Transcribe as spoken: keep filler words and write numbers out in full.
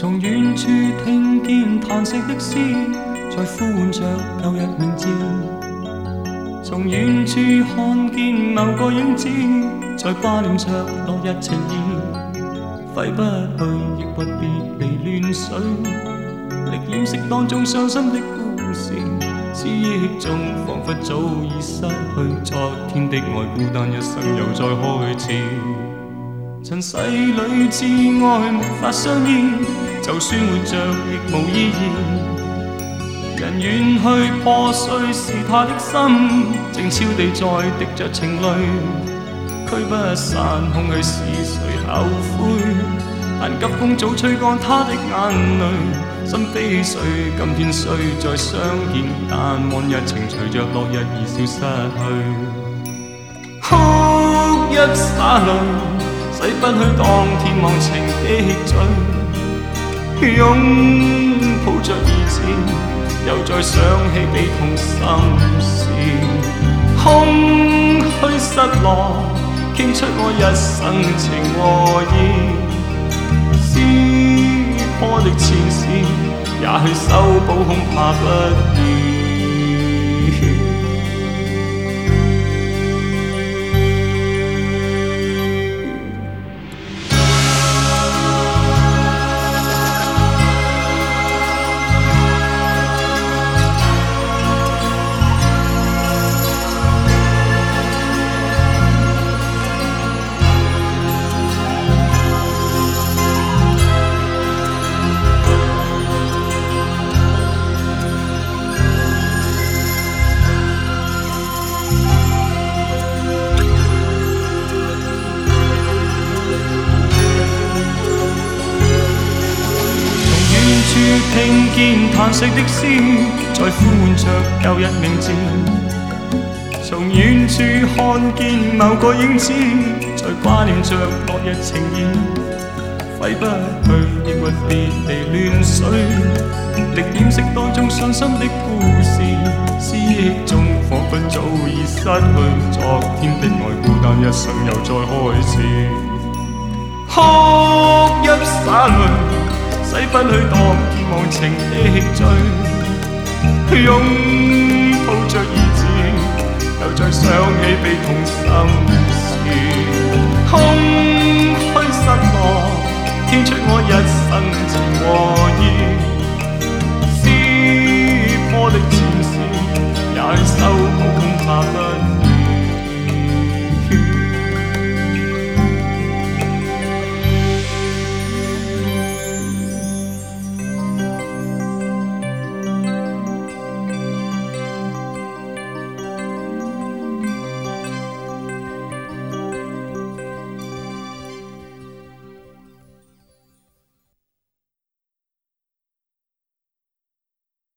從遠處聽見嘆息的詩，在呼喚着舊日名字。從遠處看見某個影子，在掛念着落日情意。揮不去，亦或別離亂水，力掩飾當中傷心的故事。思憶中彷彿早已失去昨天的愛，孤單一生又再開始。塵世裏至愛沒法相依，就算活着亦無意義。人遠去破碎是他的心，靜悄地在滴着情淚，驅不散空虛是誰後悔？但急風早吹乾他的眼淚，心非碎，今天雖再相見，但往日情隨着落日而消失去。哭泣灑淚，洗不去當天忘情的罪，擁抱着兒子，又再想起悲痛心事。空虛失落，傾出我一生情和義。撕破的前事，也許修補恐怕不易。聽見嘆息的詩，在呼喚着舊日名字。從遠處看見某個影子，在掛念着落日情意。揮不去，亦或別離亂水，力掩飾當中傷心的故事。思憶中彷彿早已失去昨天的愛，孤單一生又再開始。哭泣灑淚，洗不去當天忘情的罪，擁抱着兒子，又再想起悲痛心事。空虛失落，傾出我一生情和義。